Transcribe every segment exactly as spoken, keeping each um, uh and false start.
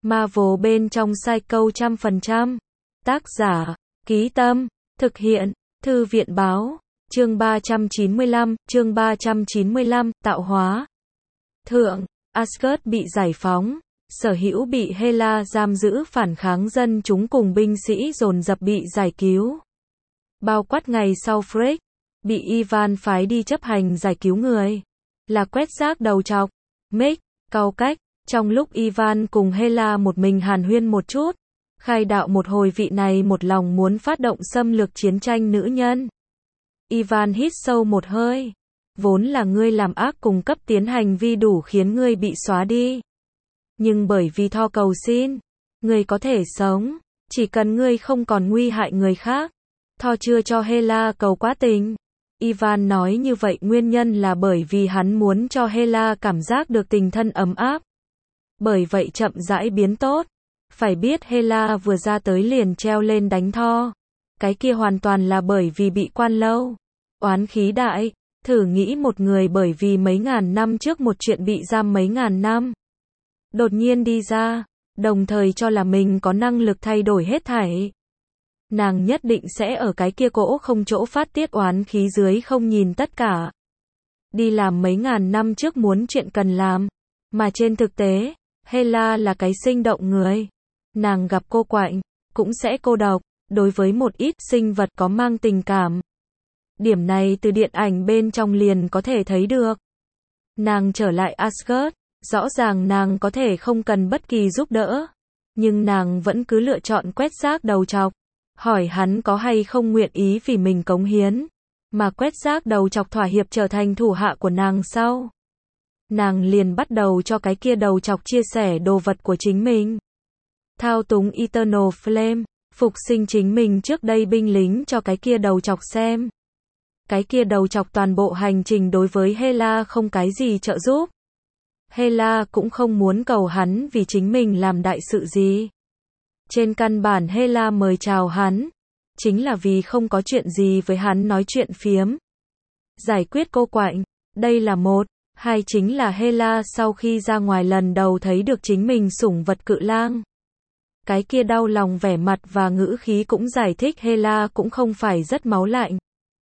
Marvel bên trong Psycho trăm phần trăm. Tác giả, Ký Tâm, thực hiện, Thư viện Báo, chương ba trăm chín mươi lăm, chương ba trăm chín mươi lăm, tạo hóa. Thượng, Asgard bị giải phóng, sở hữu bị Hela giam giữ phản kháng dân chúng cùng binh sĩ dồn dập bị giải cứu. Bao quát ngày sau Frigg, bị Ivan phái đi chấp hành giải cứu người, là quét rác đầu trọc, Mick, cau cách, trong lúc Ivan cùng Hela một mình hàn huyên một chút, khai đạo một hồi vị này một lòng muốn phát động xâm lược chiến tranh nữ nhân. Ivan hít sâu một hơi, vốn là ngươi làm ác cùng cấp tiến hành vi đủ khiến ngươi bị xóa đi. Nhưng bởi vì Thor cầu xin, ngươi có thể sống, chỉ cần ngươi không còn nguy hại người khác. Thor chưa cho Hela cầu quá tình. Ivan nói như vậy nguyên nhân là bởi vì hắn muốn cho Hela cảm giác được tình thân ấm áp. Bởi vậy chậm rãi biến tốt. Phải biết Hela vừa ra tới liền treo lên đánh Thor. Cái kia hoàn toàn là bởi vì bị quan lâu. Oán khí đại, thử nghĩ một người bởi vì mấy ngàn năm trước một chuyện bị giam mấy ngàn năm. Đột nhiên đi ra, đồng thời cho là mình có năng lực thay đổi hết thảy. Nàng nhất định sẽ ở cái kia cỗ không chỗ phát tiết oán khí dưới không nhìn tất cả. Đi làm mấy ngàn năm trước muốn chuyện cần làm. Mà trên thực tế, Hela là cái sinh động người. Nàng gặp cô quạnh, cũng sẽ cô độc, đối với một ít sinh vật có mang tình cảm. Điểm này từ điện ảnh bên trong liền có thể thấy được. Nàng trở lại Asgard, rõ ràng nàng có thể không cần bất kỳ giúp đỡ. Nhưng nàng vẫn cứ lựa chọn quét rác đầu trọc. Hỏi hắn có hay không nguyện ý vì mình cống hiến. Mà quét rác đầu trọc thỏa hiệp trở thành thủ hạ của nàng sau. Nàng liền bắt đầu cho cái kia đầu trọc chia sẻ đồ vật của chính mình. Thao túng Eternal Flame, phục sinh chính mình trước đây binh lính cho cái kia đầu trọc xem. Cái kia đầu trọc toàn bộ hành trình đối với Hela không cái gì trợ giúp. Hela cũng không muốn cầu hắn vì chính mình làm đại sự gì. Trên căn bản Hela mời chào hắn, chính là vì không có chuyện gì với hắn nói chuyện phiếm. Giải quyết cô quạnh, đây là một. Hai chính là Hela sau khi ra ngoài lần đầu thấy được chính mình sủng vật cự lang. Cái kia đau lòng vẻ mặt và ngữ khí cũng giải thích Hela cũng không phải rất máu lạnh.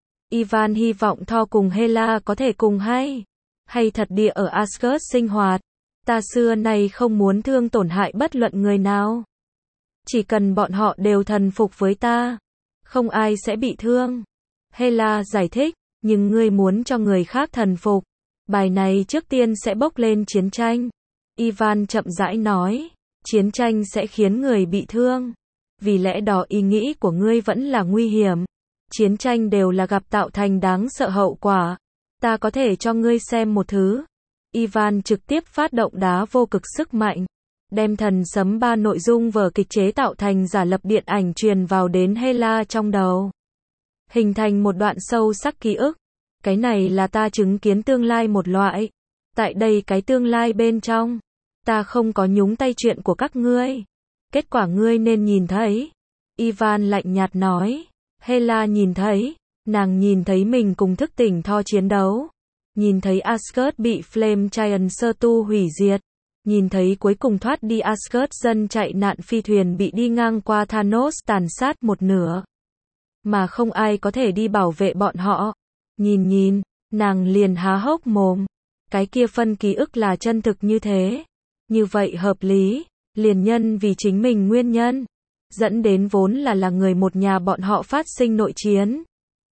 Ivan hy vọng Thor cùng Hela có thể cùng hay. Hay thật địa ở Asgard sinh hoạt. Ta xưa nay không muốn thương tổn hại bất luận người nào. Chỉ cần bọn họ đều thần phục với ta. Không ai sẽ bị thương. Hela giải thích, nhưng ngươi muốn cho người khác thần phục. Bài này trước tiên sẽ bốc lên chiến tranh. Ivan chậm rãi nói, chiến tranh sẽ khiến người bị thương. Vì lẽ đó ý nghĩ của ngươi vẫn là nguy hiểm. Chiến tranh đều là gặp tạo thành đáng sợ hậu quả. Ta có thể cho ngươi xem một thứ. Ivan trực tiếp phát động đá vô cực sức mạnh. Đem thần sấm ba nội dung vở kịch chế tạo thành giả lập điện ảnh truyền vào đến Hela trong đầu. Hình thành một đoạn sâu sắc ký ức. Cái này là ta chứng kiến tương lai một loại. Tại đây cái tương lai bên trong. Ta không có nhúng tay chuyện của các ngươi. Kết quả ngươi nên nhìn thấy. Ivan lạnh nhạt nói. Hela nhìn thấy. Nàng nhìn thấy mình cùng thức tỉnh Thor chiến đấu. Nhìn thấy Asgard bị Flame Giant sơ tu hủy diệt. Nhìn thấy cuối cùng thoát đi Asgard dân chạy nạn phi thuyền bị đi ngang qua Thanos tàn sát một nửa. Mà không ai có thể đi bảo vệ bọn họ. Nhìn nhìn, nàng liền há hốc mồm. Cái kia phân ký ức là chân thực như thế. Như vậy hợp lý, liền nhân vì chính mình nguyên nhân. Dẫn đến vốn là là người một nhà bọn họ phát sinh nội chiến.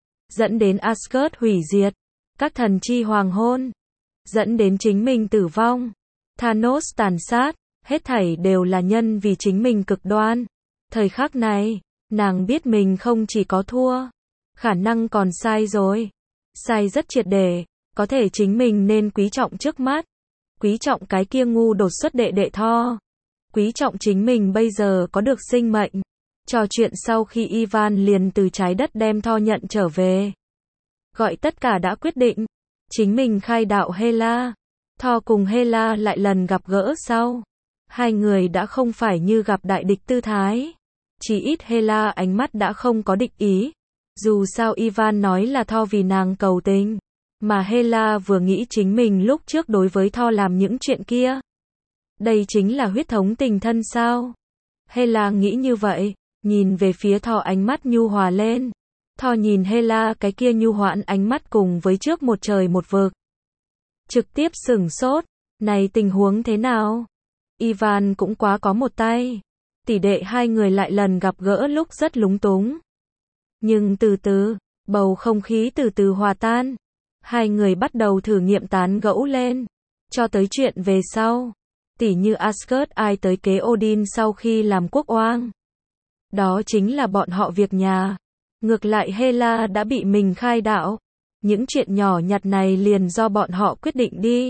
Dẫn đến Asgard hủy diệt. Các thần chi hoàng hôn. Dẫn đến chính mình tử vong. Thanos tàn sát. Hết thảy đều là nhân vì chính mình cực đoan. Thời khắc này, nàng biết mình không chỉ có thua. Khả năng còn sai rồi. Sai rất triệt để. Có thể chính mình nên quý trọng trước mắt. Quý trọng cái kia ngu đột xuất đệ đệ Thor. Quý trọng chính mình bây giờ có được sinh mệnh. Trò chuyện sau khi Ivan liền từ trái đất đem Thor nhận trở về. Gọi tất cả đã quyết định. Chính mình khai đạo Hela. Thor cùng Hela lại lần gặp gỡ sau. Hai người đã không phải như gặp đại địch tư thái. Chỉ ít Hela ánh mắt đã không có địch ý. Dù sao Ivan nói là Thor vì nàng cầu tình. Mà Hela vừa nghĩ chính mình lúc trước đối với Thor làm những chuyện kia. Đây chính là huyết thống tình thân sao? Hela nghĩ như vậy, nhìn về phía Thor ánh mắt nhu hòa lên. Thor nhìn Hela cái kia nhu hoãn ánh mắt cùng với trước một trời một vực. Trực tiếp sửng sốt, này tình huống thế nào? Ivan cũng quá có một tay. Tỷ đệ hai người lại lần gặp gỡ lúc rất lúng túng. Nhưng từ từ, bầu không khí từ từ hòa tan. Hai người bắt đầu thử nghiệm tán gẫu lên. Cho tới chuyện về sau. Tỉ như Asgard ai tới kế Odin sau khi làm quốc oang. Đó chính là bọn họ việc nhà. Ngược lại Hela đã bị mình khai đạo. Những chuyện nhỏ nhặt này liền do bọn họ quyết định đi.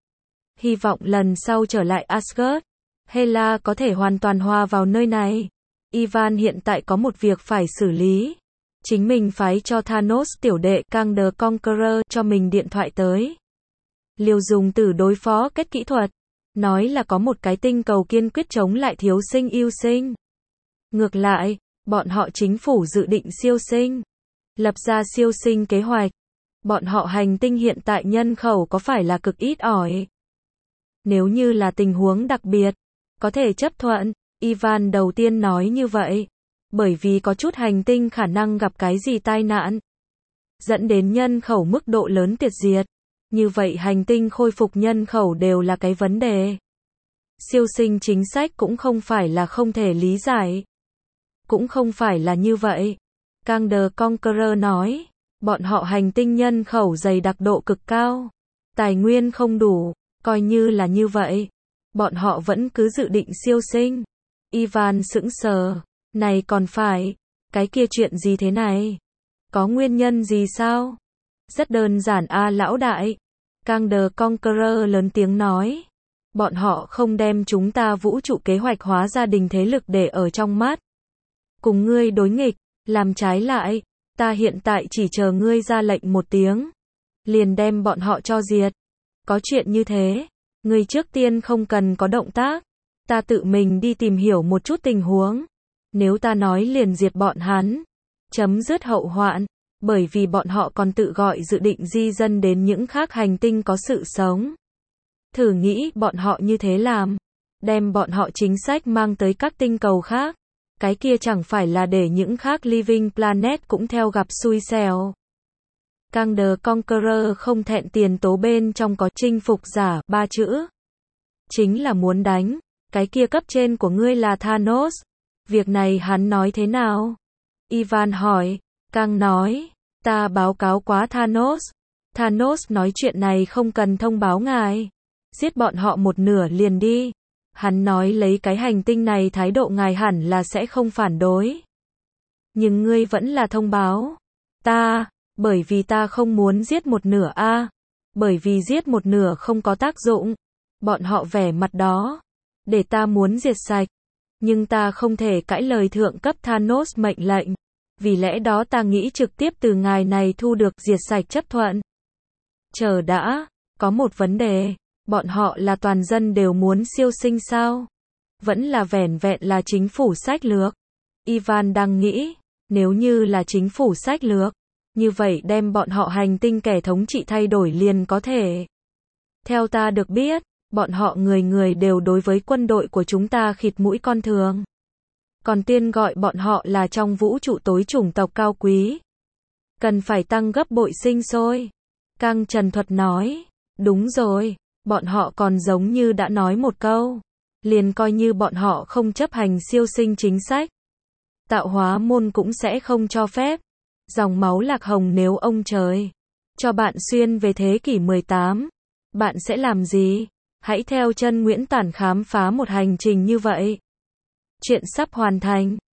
Hy vọng lần sau trở lại Asgard, Hela có thể hoàn toàn hòa vào nơi này. Ivan hiện tại có một việc phải xử lý. Chính mình phái cho Thanos tiểu đệ Kang the Conqueror cho mình điện thoại tới. Liều dùng từ đối phó kết kỹ thuật. Nói là có một cái tinh cầu kiên quyết chống lại thiếu sinh yêu sinh. Ngược lại, bọn họ chính phủ dự định siêu sinh. Lập ra siêu sinh kế hoạch. Bọn họ hành tinh hiện tại nhân khẩu có phải là cực ít ỏi? Nếu như là tình huống đặc biệt, có thể chấp thuận. Ivan đầu tiên nói như vậy. Bởi vì có chút hành tinh khả năng gặp cái gì tai nạn. Dẫn đến nhân khẩu mức độ lớn tuyệt diệt. Như vậy hành tinh khôi phục nhân khẩu đều là cái vấn đề. Siêu sinh chính sách cũng không phải là không thể lý giải. Cũng không phải là như vậy. Kang the Conqueror nói, bọn họ hành tinh nhân khẩu dày đặc độ cực cao. Tài nguyên không đủ, coi như là như vậy. Bọn họ vẫn cứ dự định siêu sinh. Ivan sững sờ, này còn phải, cái kia chuyện gì thế này? Có nguyên nhân gì sao? Rất đơn giản a lão đại. Kang the Conqueror lớn tiếng nói. Bọn họ không đem chúng ta vũ trụ kế hoạch hóa gia đình thế lực để ở trong mắt. Cùng ngươi đối nghịch, làm trái lại, ta hiện tại chỉ chờ ngươi ra lệnh một tiếng. Liền đem bọn họ cho diệt. Có chuyện như thế, ngươi trước tiên không cần có động tác. Ta tự mình đi tìm hiểu một chút tình huống. Nếu ta nói liền diệt bọn hắn, chấm dứt hậu hoạn. Bởi vì bọn họ còn tự gọi dự định di dân đến những khác hành tinh có sự sống. Thử nghĩ bọn họ như thế làm. Đem bọn họ chính sách mang tới các tinh cầu khác. Cái kia chẳng phải là để những khác living planet cũng theo gặp xui xẻo. Kang the Conqueror không thẹn tiền tố bên trong có chinh phục giả ba chữ. Chính là muốn đánh. Cái kia cấp trên của ngươi là Thanos. Việc này hắn nói thế nào? Ivan hỏi. Kang nói, ta báo cáo quá Thanos. Thanos nói chuyện này không cần thông báo ngài. Giết bọn họ một nửa liền đi. Hắn nói lấy cái hành tinh này thái độ ngài hẳn là sẽ không phản đối. Nhưng ngươi vẫn là thông báo. Ta, bởi vì ta không muốn giết một nửa a, à, bởi vì giết một nửa không có tác dụng. Bọn họ vẻ mặt đó. Để ta muốn diệt sạch. Nhưng ta không thể cãi lời thượng cấp Thanos mệnh lệnh. Vì lẽ đó ta nghĩ trực tiếp từ ngài này thu được diệt sạch chấp thuận. Chờ đã, có một vấn đề, bọn họ là toàn dân đều muốn siêu sinh sao? Vẫn là vẻn vẹn là chính phủ sách lược. Ivan đang nghĩ, nếu như là chính phủ sách lược, như vậy đem bọn họ hành tinh kẻ thống trị thay đổi liền có thể. Theo ta được biết, bọn họ người người đều đối với quân đội của chúng ta khịt mũi con thường. Còn tiên gọi bọn họ là trong vũ trụ tối chủng tộc cao quý. Cần phải tăng gấp bội sinh sôi. Kang Trần Thuật nói, đúng rồi, bọn họ còn giống như đã nói một câu. Liền coi như bọn họ không chấp hành siêu sinh chính sách. Tạo hóa môn cũng sẽ không cho phép. Dòng máu lạc hồng nếu ông trời cho bạn xuyên về thế kỷ mười tám, bạn sẽ làm gì? Hãy theo chân Nguyễn Tản khám phá một hành trình như vậy. Chuyện sắp hoàn thành.